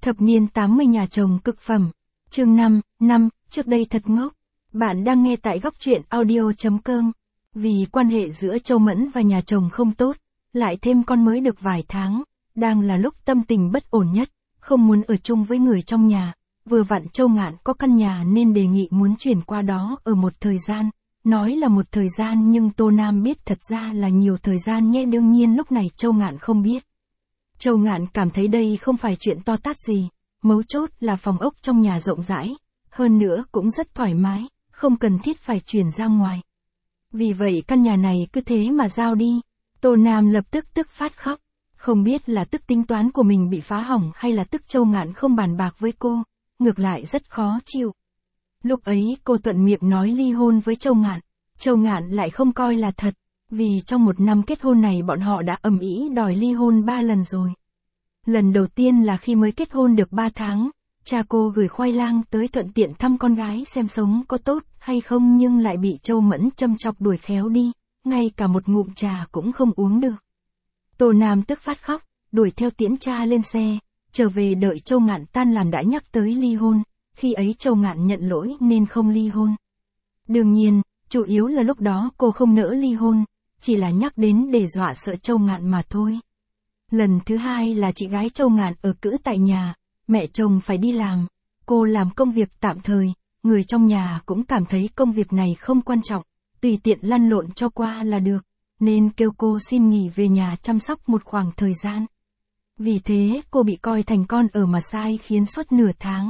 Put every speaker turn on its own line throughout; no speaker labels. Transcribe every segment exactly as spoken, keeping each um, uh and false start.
Thập niên tám mươi nhà chồng cực phẩm. Chương năm, năm, trước đây thật ngốc. Bạn đang nghe tại góc truyện audio.com. Vì quan hệ giữa Châu Mẫn và nhà chồng không tốt, lại thêm con mới được vài tháng, đang là lúc tâm tình bất ổn nhất, không muốn ở chung với người trong nhà. Vừa vặn Châu Ngạn có căn nhà nên đề nghị muốn chuyển qua đó ở một thời gian. Nói là một thời gian nhưng Tô Nam biết thật ra là nhiều thời gian nhé, đương nhiên lúc này Châu Ngạn không biết. Châu Ngạn cảm thấy đây không phải chuyện to tát gì, mấu chốt là phòng ốc trong nhà rộng rãi, hơn nữa cũng rất thoải mái, không cần thiết phải chuyển ra ngoài. Vì vậy căn nhà này cứ thế mà giao đi. Tô Nam lập tức tức phát khóc, không biết là tức tính toán của mình bị phá hỏng hay là tức Châu Ngạn không bàn bạc với cô, ngược lại rất khó chịu. Lúc ấy cô thuận miệng nói ly hôn với Châu Ngạn, Châu Ngạn lại không coi là thật, vì trong một năm kết hôn này bọn họ đã ầm ĩ đòi ly hôn ba lần rồi. Lần đầu tiên là khi mới kết hôn được ba tháng, cha cô gửi khoai lang tới thuận tiện thăm con gái xem sống có tốt hay không nhưng lại bị Châu Mẫn châm chọc đuổi khéo đi, ngay cả một ngụm trà cũng không uống được. Tô Nam tức phát khóc, đuổi theo tiễn cha lên xe, trở về đợi Châu Ngạn tan làm đã nhắc tới ly hôn, khi ấy Châu Ngạn nhận lỗi nên không ly hôn. Đương nhiên, chủ yếu là lúc đó cô không nỡ ly hôn, chỉ là nhắc đến để dọa sợ Châu Ngạn mà thôi. Lần thứ hai là chị gái Châu Ngạn ở cữ tại nhà, mẹ chồng phải đi làm, cô làm công việc tạm thời, người trong nhà cũng cảm thấy công việc này không quan trọng, tùy tiện lăn lộn cho qua là được, nên kêu cô xin nghỉ về nhà chăm sóc một khoảng thời gian. Vì thế cô bị coi thành con ở mà sai khiến suốt nửa tháng.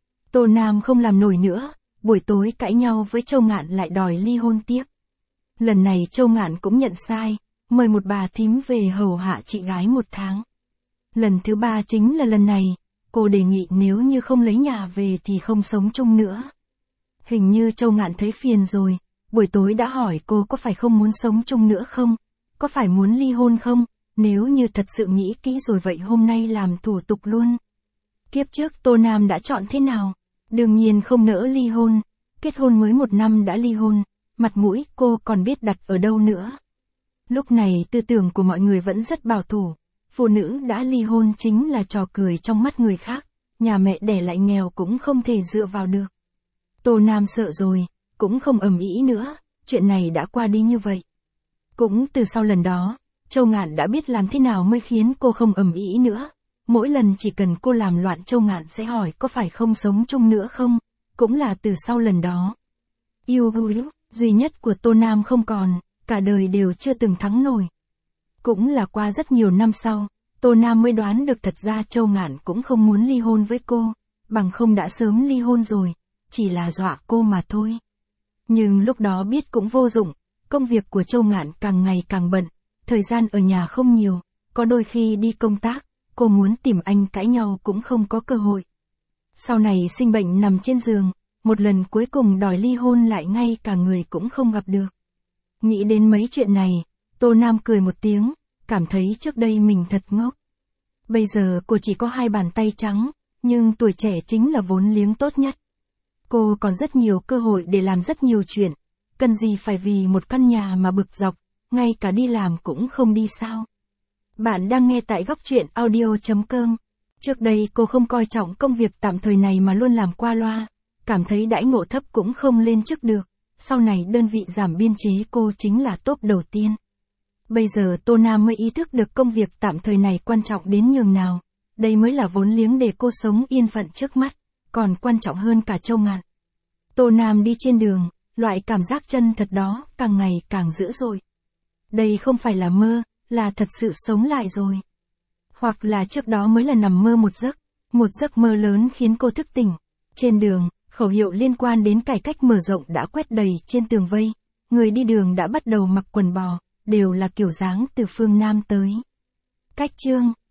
Tô Nam không làm nổi nữa, buổi tối cãi nhau với Châu Ngạn lại đòi ly hôn tiếp. Lần này Châu Ngạn cũng nhận sai, mời một bà thím về hầu hạ chị gái một tháng. Lần thứ ba chính là lần này, cô đề nghị nếu như không lấy nhà về thì không sống chung nữa. Hình như Châu Ngạn thấy phiền rồi, buổi tối đã hỏi cô có phải không muốn sống chung nữa không, có phải muốn ly hôn không, nếu như thật sự nghĩ kỹ rồi vậy hôm nay làm thủ tục luôn. Kiếp trước Tô Nam đã chọn thế nào? Đương nhiên không nỡ ly hôn, kết hôn mới một năm đã ly hôn, mặt mũi cô còn biết đặt ở đâu nữa. Lúc này tư tưởng của mọi người vẫn rất bảo thủ, phụ nữ đã ly hôn chính là trò cười trong mắt người khác, nhà mẹ đẻ lại nghèo cũng không thể dựa vào được. Tô Nam sợ rồi, cũng không ầm ĩ nữa, chuyện này đã qua đi như vậy. Cũng từ sau lần đó, Châu Ngạn đã biết làm thế nào mới khiến cô không ầm ĩ nữa. Mỗi lần chỉ cần cô làm loạn Châu Ngạn sẽ hỏi có phải không sống chung nữa không, cũng là từ sau lần đó. Yêu duy nhất của Tô Nam không còn, cả đời đều chưa từng thắng nổi. Cũng là qua rất nhiều năm sau, Tô Nam mới đoán được thật ra Châu Ngạn cũng không muốn ly hôn với cô, bằng không đã sớm ly hôn rồi, chỉ là dọa cô mà thôi. Nhưng lúc đó biết cũng vô dụng, công việc của Châu Ngạn càng ngày càng bận, thời gian ở nhà không nhiều, có đôi khi đi công tác, cô muốn tìm anh cãi nhau cũng không có cơ hội. Sau này sinh bệnh nằm trên giường, một lần cuối cùng đòi ly hôn lại ngay cả người cũng không gặp được. Nghĩ đến mấy chuyện này, Tô Nam cười một tiếng, cảm thấy trước đây mình thật ngốc. Bây giờ cô chỉ có hai bàn tay trắng, nhưng tuổi trẻ chính là vốn liếng tốt nhất. Cô còn rất nhiều cơ hội để làm rất nhiều chuyện, cần gì phải vì một căn nhà mà bực dọc, ngay cả đi làm cũng không đi sao. Bạn đang nghe tại góc truyện audio.com. Trước đây cô không coi trọng công việc tạm thời này mà luôn làm qua loa, cảm thấy đãi ngộ thấp cũng không lên chức được, sau này đơn vị giảm biên chế cô chính là top đầu tiên. Bây giờ Tô Nam mới ý thức được công việc tạm thời này quan trọng đến nhường nào, đây mới là vốn liếng để cô sống yên phận trước mắt, còn quan trọng hơn cả Châu Ngạn. Tô Nam đi trên đường, loại cảm giác chân thật đó càng ngày càng dữ dội. Đây không phải là mơ, là thật sự sống lại rồi. Hoặc là trước đó mới là nằm mơ một giấc, một giấc mơ lớn khiến cô thức tỉnh. Trên đường, khẩu hiệu liên quan đến cải cách mở rộng đã quét đầy trên tường vây, người đi đường đã bắt đầu mặc quần bò, đều là kiểu dáng từ phương Nam tới. Cách chương